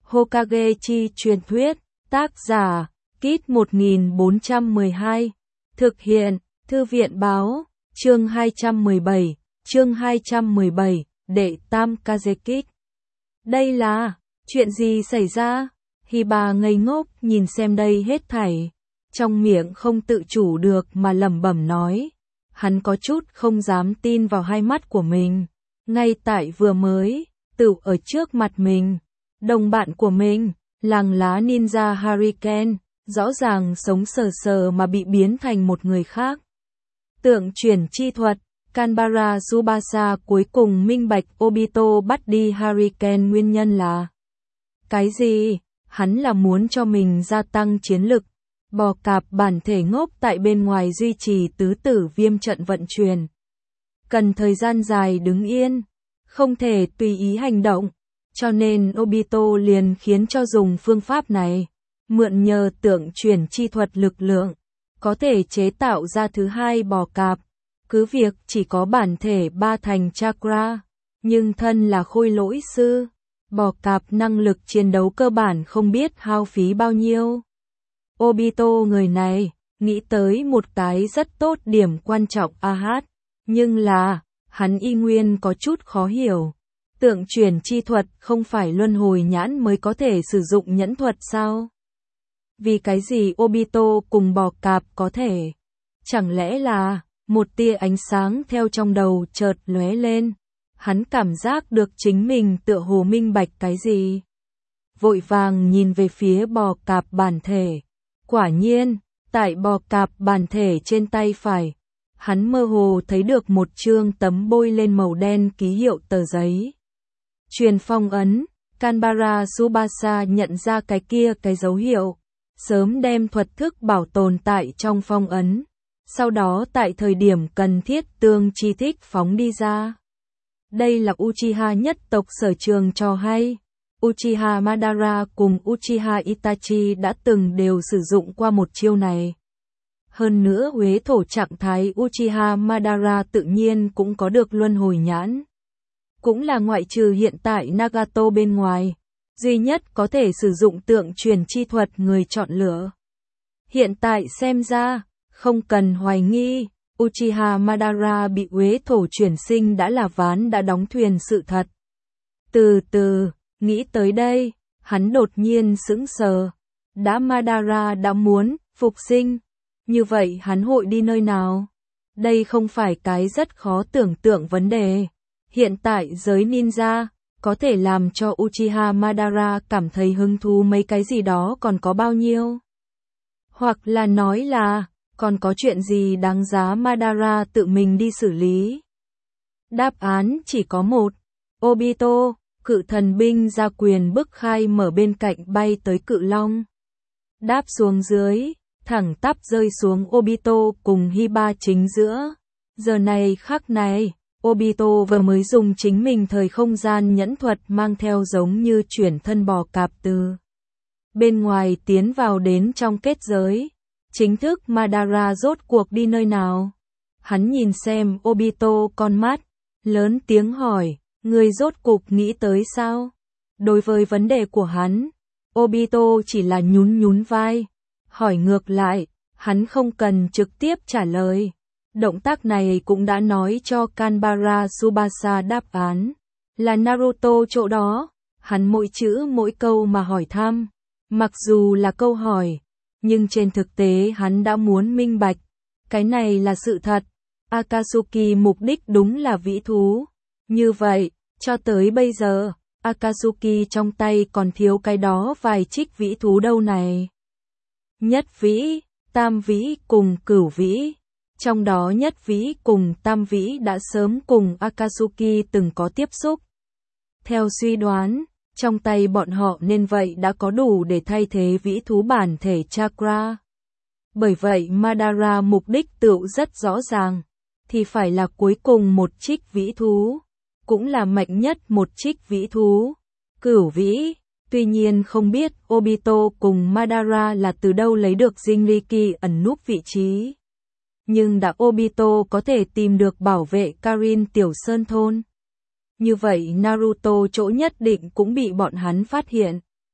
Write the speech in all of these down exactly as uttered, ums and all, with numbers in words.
Hokage chi truyền thuyết, tác giả, Kit một nghìn bốn trăm mười hai, thực hiện, Thư viện báo, chương hai trăm mười bảy, chương hai trăm mười bảy, đệ tam Kazekit. Đây là, chuyện gì xảy ra? Hiba ngây ngốc nhìn xem đây hết thảy, trong miệng không tự chủ được mà lẩm bẩm nói. Hắn có chút không dám tin vào hai mắt của mình, ngay tại vừa mới, tự ở trước mặt mình, đồng bạn của mình, làng lá ninja Hurricane, rõ ràng sống sờ sờ mà bị biến thành một người khác. Tượng chuyển chi thuật, Kanbara Tsubasa cuối cùng minh bạch Obito bắt đi Hurricane nguyên nhân là cái gì? Hắn là muốn cho mình gia tăng chiến lực. Bò cạp bản thể ngốc tại bên ngoài duy trì tứ tử viêm trận vận chuyển. Cần thời gian dài đứng yên, không thể tùy ý hành động, cho nên Obito liền khiến cho dùng phương pháp này, mượn nhờ tượng chuyển chi thuật lực lượng, có thể chế tạo ra thứ hai bò cạp, cứ việc chỉ có bản thể ba thành chakra, nhưng thân là khôi lỗi sư, bò cạp năng lực chiến đấu cơ bản không biết hao phí bao nhiêu. Obito người này, nghĩ tới một cái rất tốt điểm quan trọng a hát, nhưng là, hắn y nguyên có chút khó hiểu. Tượng chuyển chi thuật không phải luân hồi nhãn mới có thể sử dụng nhẫn thuật sao? Vì cái gì Obito cùng bò cạp có thể? Chẳng lẽ là, một tia ánh sáng theo trong đầu chợt lóe lên, hắn cảm giác được chính mình tựa hồ minh bạch cái gì? Vội vàng nhìn về phía bò cạp bản thể. Quả nhiên, tại bò cạp bản thể trên tay phải, hắn mơ hồ thấy được một chương tấm bôi lên màu đen ký hiệu tờ giấy. Truyền phong ấn, Kanbara Tsubasa nhận ra cái kia cái dấu hiệu, sớm đem thuật thức bảo tồn tại trong phong ấn, sau đó tại thời điểm cần thiết tương chi thích phóng đi ra. Đây là Uchiha nhất tộc sở trường trò hay. Uchiha Madara cùng Uchiha Itachi đã từng đều sử dụng qua một chiêu này. Hơn nữa huế thổ trạng thái Uchiha Madara tự nhiên cũng có được luân hồi nhãn. Cũng là ngoại trừ hiện tại Nagato bên ngoài, duy nhất có thể sử dụng tượng truyền chi thuật người chọn lựa. Hiện tại xem ra, không cần hoài nghi, Uchiha Madara bị huế thổ chuyển sinh đã là ván đã đóng thuyền sự thật. Từ từ, nghĩ tới đây, hắn đột nhiên sững sờ. Đã Madara đã muốn phục sinh, như vậy hắn hội đi nơi nào? Đây không phải cái rất khó tưởng tượng vấn đề. Hiện tại giới ninja, có thể làm cho Uchiha Madara cảm thấy hứng thú mấy cái gì đó còn có bao nhiêu? Hoặc là nói là, còn có chuyện gì đáng giá Madara tự mình đi xử lý? Đáp án chỉ có một. Obito, cự thần binh ra quyền bức khai mở bên cạnh bay tới cự long. Đáp xuống dưới, thẳng tắp rơi xuống Obito cùng Hiba chính giữa. Giờ này khắc này, Obito vừa mới dùng chính mình thời không gian nhẫn thuật mang theo giống như chuyển thân bò cạp từ bên ngoài tiến vào đến trong kết giới. Chính thức Madara rốt cuộc đi nơi nào? Hắn nhìn xem Obito con mắt, lớn tiếng hỏi, người rốt cục nghĩ tới sao? Đối với vấn đề của hắn, Obito chỉ là nhún nhún vai, hỏi ngược lại, hắn không cần trực tiếp trả lời. Động tác này cũng đã nói cho Kanbara Tsubasa đáp án, là Naruto chỗ đó. Hắn mỗi chữ mỗi câu mà hỏi thăm, mặc dù là câu hỏi, nhưng trên thực tế hắn đã muốn minh bạch, cái này là sự thật. Akatsuki mục đích đúng là vĩ thú. Như vậy, cho tới bây giờ, Akatsuki trong tay còn thiếu cái đó vài trích vĩ thú đâu này. Nhất vĩ, tam vĩ cùng cửu vĩ. Trong đó nhất vĩ cùng tam vĩ đã sớm cùng Akatsuki từng có tiếp xúc. Theo suy đoán, trong tay bọn họ nên vậy đã có đủ để thay thế vĩ thú bản thể chakra. Bởi vậy Madara mục đích tựu rất rõ ràng, thì phải là cuối cùng một trích vĩ thú, cũng là mạnh nhất một trích vĩ thú, cửu vĩ. Tuy nhiên không biết Obito cùng Madara là từ đâu lấy được Jinriki ẩn núp vị trí. Nhưng đã Obito có thể tìm được bảo vệ Karin Tiểu Sơn Thôn. Như vậy Naruto chỗ nhất định cũng bị bọn hắn phát hiện.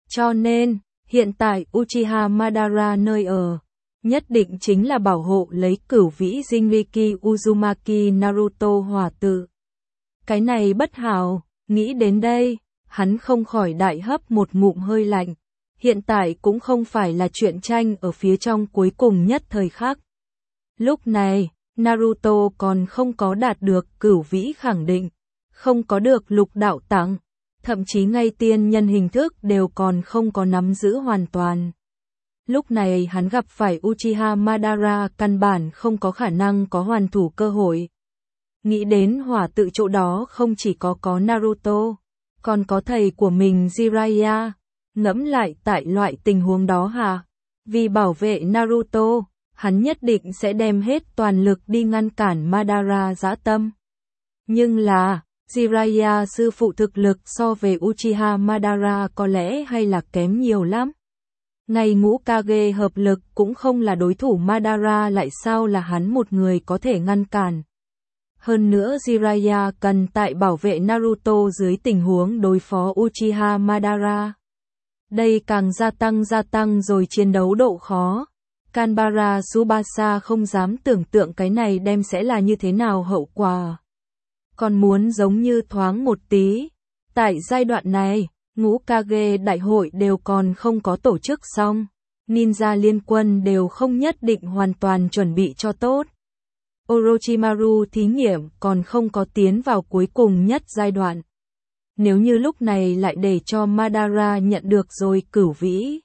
Cho nên, hiện tại Uchiha Madara nơi ở, nhất định chính là bảo hộ lấy cửu vĩ Jinriki Uzumaki Naruto hỏa tự. Cái này bất hảo, nghĩ đến đây, hắn không khỏi đại hấp một ngụm hơi lạnh. Hiện tại cũng không phải là chuyện tranh ở phía trong cuối cùng nhất thời khắc. Lúc này, Naruto còn không có đạt được cửu vĩ khẳng định, không có được lục đạo tặng, thậm chí ngay tiên nhân hình thức đều còn không có nắm giữ hoàn toàn. Lúc này hắn gặp phải Uchiha Madara căn bản không có khả năng có hoàn thủ cơ hội. Nghĩ đến hỏa tự chỗ đó không chỉ có có Naruto, còn có thầy của mình Jiraiya. Ngẫm lại tại loại tình huống đó hả? Vì bảo vệ Naruto, hắn nhất định sẽ đem hết toàn lực đi ngăn cản Madara dã tâm. Nhưng là, Jiraiya sư phụ thực lực so về Uchiha Madara có lẽ hay là kém nhiều lắm. Ngay ngũ Kage hợp lực cũng không là đối thủ Madara, lại sao là hắn một người có thể ngăn cản. Hơn nữa Jiraiya cần tại bảo vệ Naruto dưới tình huống đối phó Uchiha Madara. Đây càng gia tăng gia tăng rồi chiến đấu độ khó. Kanbara Tsubasa không dám tưởng tượng cái này đem sẽ là như thế nào hậu quả. Còn muốn giống như thoáng một tí. Tại giai đoạn này, ngũ Kage đại hội đều còn không có tổ chức xong. Ninja liên quân đều không nhất định hoàn toàn chuẩn bị cho tốt. Orochimaru thí nghiệm còn không có tiến vào cuối cùng nhất giai đoạn. Nếu như lúc này lại để cho Madara nhận được rồi cửu vĩ,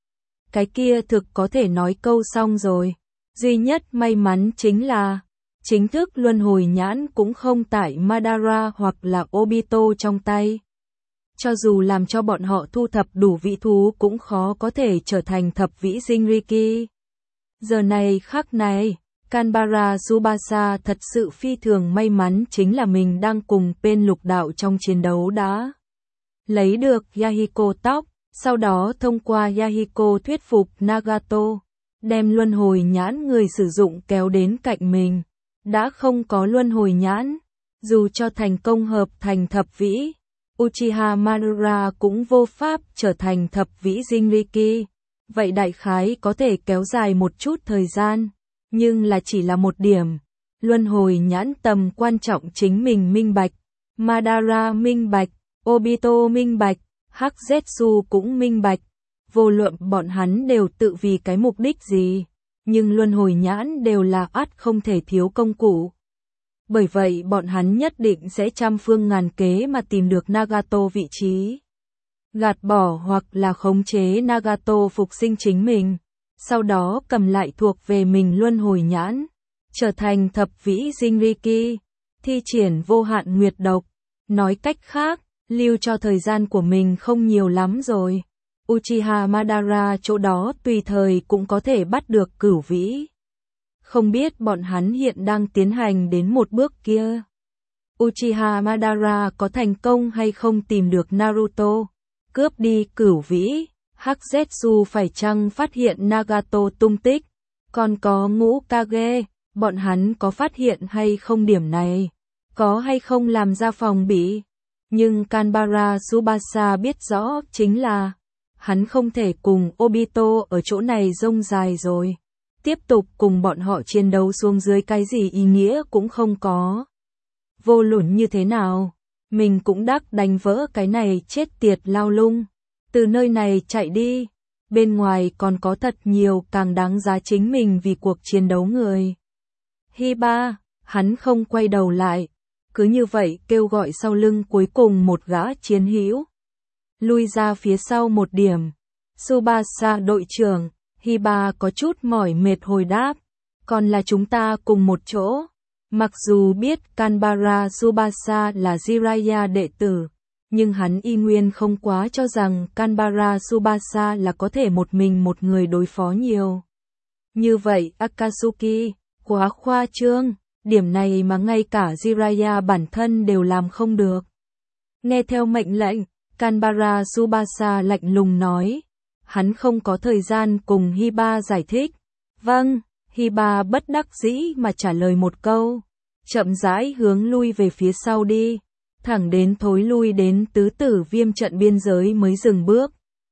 cái kia thực có thể nói câu xong rồi. Duy nhất may mắn chính là, chính thức luân hồi nhãn cũng không tại Madara hoặc là Obito trong tay. Cho dù làm cho bọn họ thu thập đủ vĩ thú cũng khó có thể trở thành thập vĩ Jinriki. Giờ này khắc này, Kanbara Tsubasa thật sự phi thường may mắn chính là mình đang cùng bên lục đạo trong chiến đấu đã lấy được Yahiko tóc, sau đó thông qua Yahiko thuyết phục Nagato, đem luân hồi nhãn người sử dụng kéo đến cạnh mình. Đã không có luân hồi nhãn, dù cho thành công hợp thành thập vĩ, Uchiha Madara cũng vô pháp trở thành thập vĩ Jinriki. Vậy đại khái có thể kéo dài một chút thời gian. Nhưng là chỉ là một điểm, luân hồi nhãn tầm quan trọng chính mình minh bạch, Madara minh bạch, Obito minh bạch, Hắc Zetsu cũng minh bạch, vô luận bọn hắn đều tự vì cái mục đích gì, nhưng luân hồi nhãn đều là ắt không thể thiếu công cụ. Bởi vậy bọn hắn nhất định sẽ trăm phương ngàn kế mà tìm được Nagato vị trí, gạt bỏ hoặc là khống chế Nagato phục sinh chính mình. Sau đó cầm lại thuộc về mình luân hồi nhãn, trở thành thập vĩ Jinriki, thi triển vô hạn nguyệt độc. Nói cách khác, lưu cho thời gian của mình không nhiều lắm rồi. Uchiha Madara chỗ đó tùy thời cũng có thể bắt được cửu vĩ. Không biết bọn hắn hiện đang tiến hành đến một bước kia. Uchiha Madara có thành công hay không tìm được Naruto, cướp đi cửu vĩ. Hắc Zetsu phải chăng phát hiện Nagato tung tích, còn có ngũ Kage, bọn hắn có phát hiện hay không điểm này, có hay không làm ra phòng bị. Nhưng Kanbara Tsubasa biết rõ chính là, hắn không thể cùng Obito ở chỗ này rông dài rồi. Tiếp tục cùng bọn họ chiến đấu xuống dưới cái gì ý nghĩa cũng không có. Vô luận như thế nào, mình cũng đắc đánh vỡ cái này chết tiệt lao lung. Từ nơi này chạy đi, bên ngoài còn có thật nhiều càng đáng giá chính mình vì cuộc chiến đấu người. Hiba, hắn không quay đầu lại, cứ như vậy kêu gọi sau lưng cuối cùng một gã chiến hữu. Lui ra phía sau một điểm. Tsubasa đội trưởng, Hiba có chút mỏi mệt hồi đáp, còn là chúng ta cùng một chỗ. Mặc dù biết Kanbara Tsubasa là Jiraiya đệ tử, nhưng hắn y nguyên không quá cho rằng Kanbara Tsubasa là có thể một mình một người đối phó nhiều. Như vậy Akatsuki, quá khoa trương, điểm này mà ngay cả Jiraiya bản thân đều làm không được. Nghe theo mệnh lệnh, Kanbara Tsubasa lạnh lùng nói. Hắn không có thời gian cùng Hiba giải thích. Vâng, Hiba bất đắc dĩ mà trả lời một câu. Chậm rãi hướng lui về phía sau đi. Thẳng đến thối lui đến tứ tử viêm trận biên giới mới dừng bước.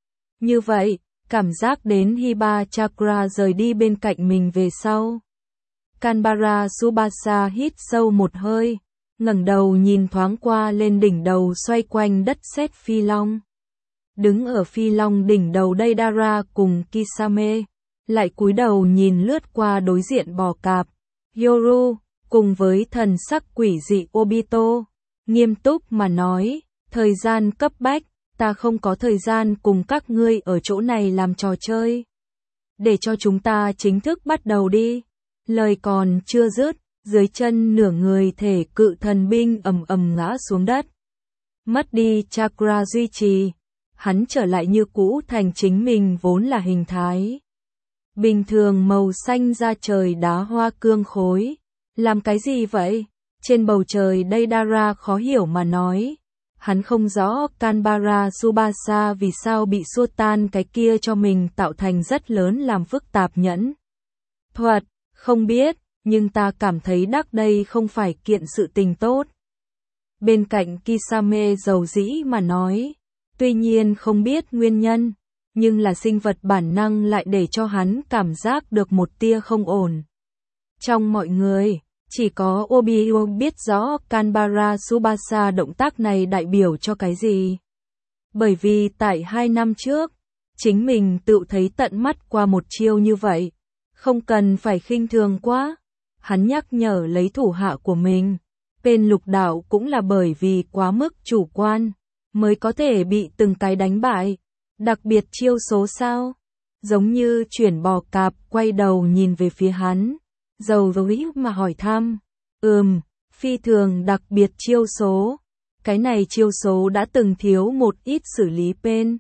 Như vậy, cảm giác đến Hiba Chakra rời đi bên cạnh mình về sau. Canberra Subasa hít sâu một hơi, ngẩng đầu nhìn thoáng qua lên đỉnh đầu xoay quanh đất sét phi long. Đứng ở phi long đỉnh đầu Deidara cùng Kisame, lại cúi đầu nhìn lướt qua đối diện bò cạp, Yoru, cùng với thần sắc quỷ dị Obito, nghiêm túc mà nói, thời gian cấp bách, ta không có thời gian cùng các ngươi ở chỗ này làm trò chơi. Để cho chúng ta chính thức bắt đầu đi. Lời còn chưa dứt, dưới chân nửa người thể cự thần binh ầm ầm ngã xuống đất. Mất đi chakra duy trì, hắn trở lại như cũ thành chính mình vốn là hình thái. Bình thường màu xanh da trời đá hoa cương khối. Làm cái gì vậy? Trên bầu trời Deidara khó hiểu mà nói. Hắn không rõ Canberra Subasa vì sao bị xua tan cái kia cho mình tạo thành rất lớn làm phức tạp nhẫn thuật, không biết, nhưng ta cảm thấy đắc đây không phải kiện sự tình tốt. Bên cạnh Kisame dầu dĩ mà nói, tuy nhiên không biết nguyên nhân, nhưng là sinh vật bản năng lại để cho hắn cảm giác được một tia không ổn. Trong mọi người, chỉ có Obito biết rõ Canberra Subasa động tác này đại biểu cho cái gì. Bởi vì tại hai năm trước, chính mình tự thấy tận mắt qua một chiêu như vậy. Không cần phải khinh thường quá. Hắn nhắc nhở lấy thủ hạ của mình. Bên lục đạo cũng là bởi vì quá mức chủ quan, mới có thể bị từng cái đánh bại. Đặc biệt chiêu số sao? Giống như chuyển bò cạp quay đầu nhìn về phía hắn. Dầu dối mà hỏi thăm. Ừm, phi thường đặc biệt chiêu số. Cái này chiêu số đã từng thiếu một ít xử lý bên.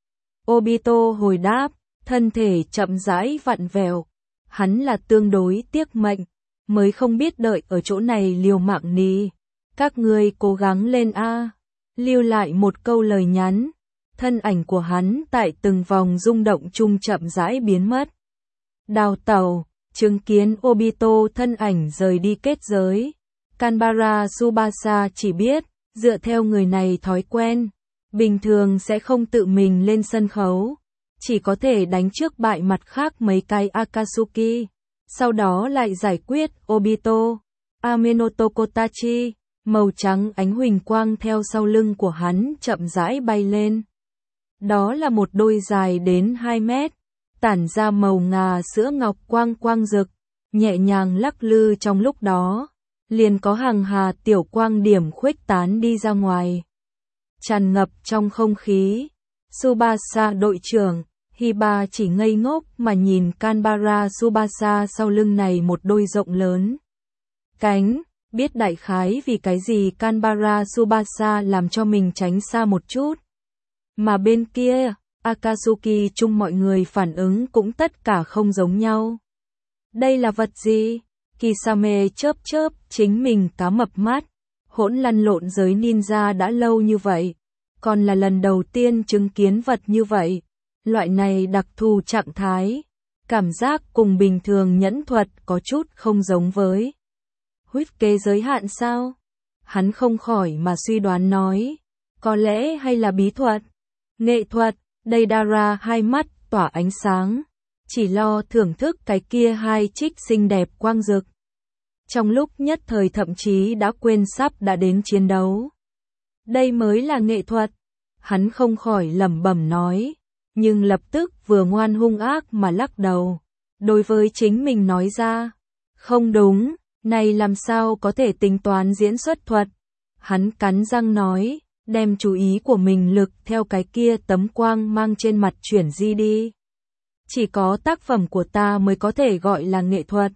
Obito hồi đáp, thân thể chậm rãi vặn vẹo. Hắn là tương đối tiếc mệnh, mới không biết đợi ở chỗ này liều mạng ní. Các ngươi cố gắng lên a. Lưu lại một câu lời nhắn. Thân ảnh của hắn tại từng vòng rung động chung chậm rãi biến mất. Đào tàu. Chứng kiến Obito thân ảnh rời đi kết giới. Canberra Subasa chỉ biết, dựa theo người này thói quen, bình thường sẽ không tự mình lên sân khấu, chỉ có thể đánh trước bại mặt khác mấy cái Akatsuki, sau đó lại giải quyết Obito. Amenoto Kotachi, màu trắng ánh huỳnh quang theo sau lưng của hắn chậm rãi bay lên. Đó là một đôi dài đến hai mét. Tản ra màu ngà sữa ngọc quang quang rực, nhẹ nhàng lắc lư trong lúc đó, liền có hàng hà tiểu quang điểm khuếch tán đi ra ngoài. Tràn ngập trong không khí, Subasa đội trưởng, Hiba chỉ ngây ngốc mà nhìn Canberra Subasa sau lưng này một đôi rộng lớn. Cánh, biết đại khái vì cái gì Canberra Subasa làm cho mình tránh xa một chút. Mà bên kia, Akatsuki chung mọi người phản ứng cũng tất cả không giống nhau. Đây là vật gì? Kisame chớp chớp chính mình cá mập mắt. Hỗn lăn lộn giới ninja đã lâu như vậy. Còn là lần đầu tiên chứng kiến vật như vậy. Loại này đặc thù trạng thái. Cảm giác cùng bình thường nhẫn thuật có chút không giống với. Huyết kế giới hạn sao? Hắn không khỏi mà suy đoán nói. Có lẽ hay là bí thuật, nghệ thuật. Deidara hai mắt tỏa ánh sáng, chỉ lo thưởng thức cái kia hai trích xinh đẹp quang rực. Trong lúc nhất thời thậm chí đã quên sắp đã đến chiến đấu. Đây mới là nghệ thuật, hắn không khỏi lẩm bẩm nói, nhưng lập tức vừa ngoan hung ác mà lắc đầu. Đối với chính mình nói ra, không đúng, này làm sao có thể tính toán diễn xuất thuật. Hắn cắn răng nói. Đem chú ý của mình lực theo cái kia tấm quang mang trên mặt chuyển di đi. Chỉ có tác phẩm của ta mới có thể gọi là nghệ thuật.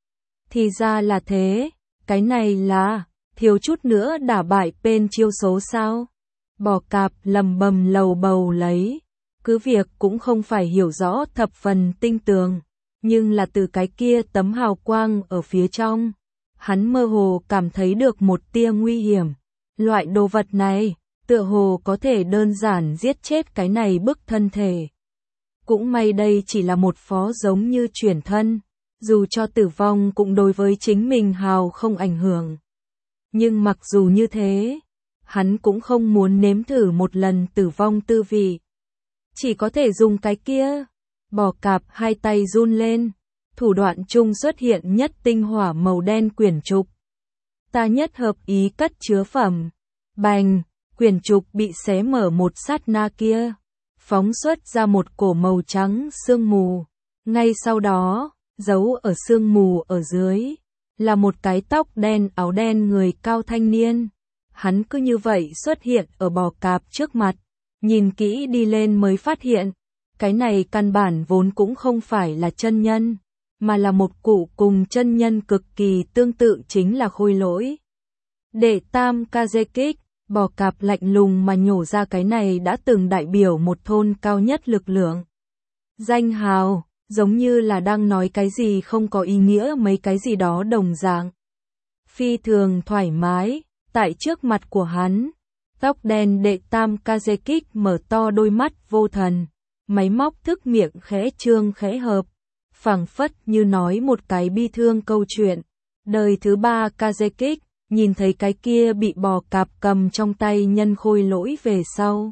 Thì ra là thế, cái này là, thiếu chút nữa đả bại bên chiêu số sao. Bò cạp lầm bầm lầu bầu lấy, cứ việc cũng không phải hiểu rõ thập phần tinh tường, nhưng là từ cái kia tấm hào quang ở phía trong. Hắn mơ hồ cảm thấy được một tia nguy hiểm. Loại đồ vật này, tựa hồ có thể đơn giản giết chết cái này bức thân thể. Cũng may đây chỉ là một phó giống như chuyển thân, dù cho tử vong cũng đối với chính mình hào không ảnh hưởng. Nhưng mặc dù như thế, hắn cũng không muốn nếm thử một lần tử vong tư vị. Chỉ có thể dùng cái kia. Bò cạp hai tay run lên. Thủ đoạn chung xuất hiện nhất tinh hỏa màu đen quyển trục. Ta nhất hợp ý cất chứa phẩm. Bành, quyển trục bị xé mở một sát na kia. Phóng xuất ra một cổ màu trắng sương mù. Ngay sau đó, giấu ở sương mù ở dưới, là một cái tóc đen áo đen người cao thanh niên. Hắn cứ như vậy xuất hiện ở bò cạp trước mặt. Nhìn kỹ đi lên mới phát hiện, cái này căn bản vốn cũng không phải là chân nhân, mà là một cụ cùng chân nhân cực kỳ tương tự chính là Khôi Lỗi. Đệ tam Kazekik, bò cạp lạnh lùng mà nhổ ra cái này đã từng đại biểu một thôn cao nhất lực lượng. Danh hào, giống như là đang nói cái gì không có ý nghĩa mấy cái gì đó đồng dạng. Phi thường thoải mái, tại trước mặt của hắn, tóc đen đệ tam Kazekik mở to đôi mắt vô thần, máy móc thức miệng khẽ trương khẽ hợp, phảng phất như nói một cái bi thương câu chuyện. Đời thứ ba Kazekik, nhìn thấy cái kia bị bò cạp cầm trong tay nhân Khôi Lỗi về sau.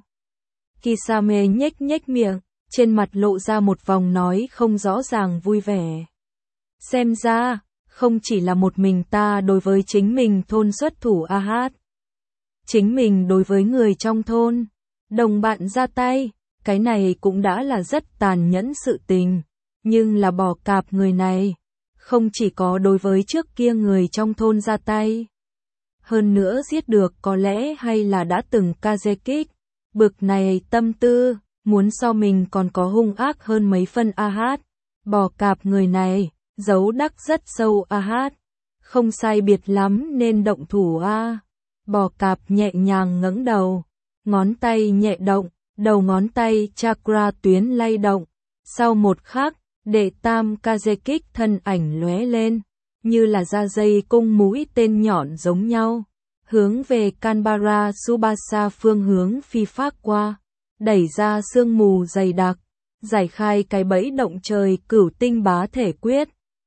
Kisame nhếch nhếch miệng, trên mặt lộ ra một vòng nói không rõ ràng vui vẻ. Xem ra, không chỉ là một mình ta đối với chính mình thôn xuất thủ a hát. Chính mình đối với người trong thôn, đồng bạn ra tay, cái này cũng đã là rất tàn nhẫn sự tình. Nhưng là bò cạp người này, không chỉ có đối với trước kia người trong thôn ra tay. Hơn nữa giết được có lẽ hay là đã từng Kazekik. Bực này tâm tư, muốn so mình còn có hung ác hơn mấy phân a hát. Bò cạp người này, giấu đắc rất sâu a hát. Không sai biệt lắm nên động thủ a. Bò cạp nhẹ nhàng ngẩng đầu, ngón tay nhẹ động, đầu ngón tay chakra tuyến lay động. Sau một khắc, đệ tam Kazekik thân ảnh lóe lên, như là da dây cung mũi tên nhọn giống nhau, hướng về Canberra Tsubasa phương hướng phi phát qua, đẩy ra sương mù dày đặc, giải khai cái bẫy động trời cửu tinh bá thể quyết.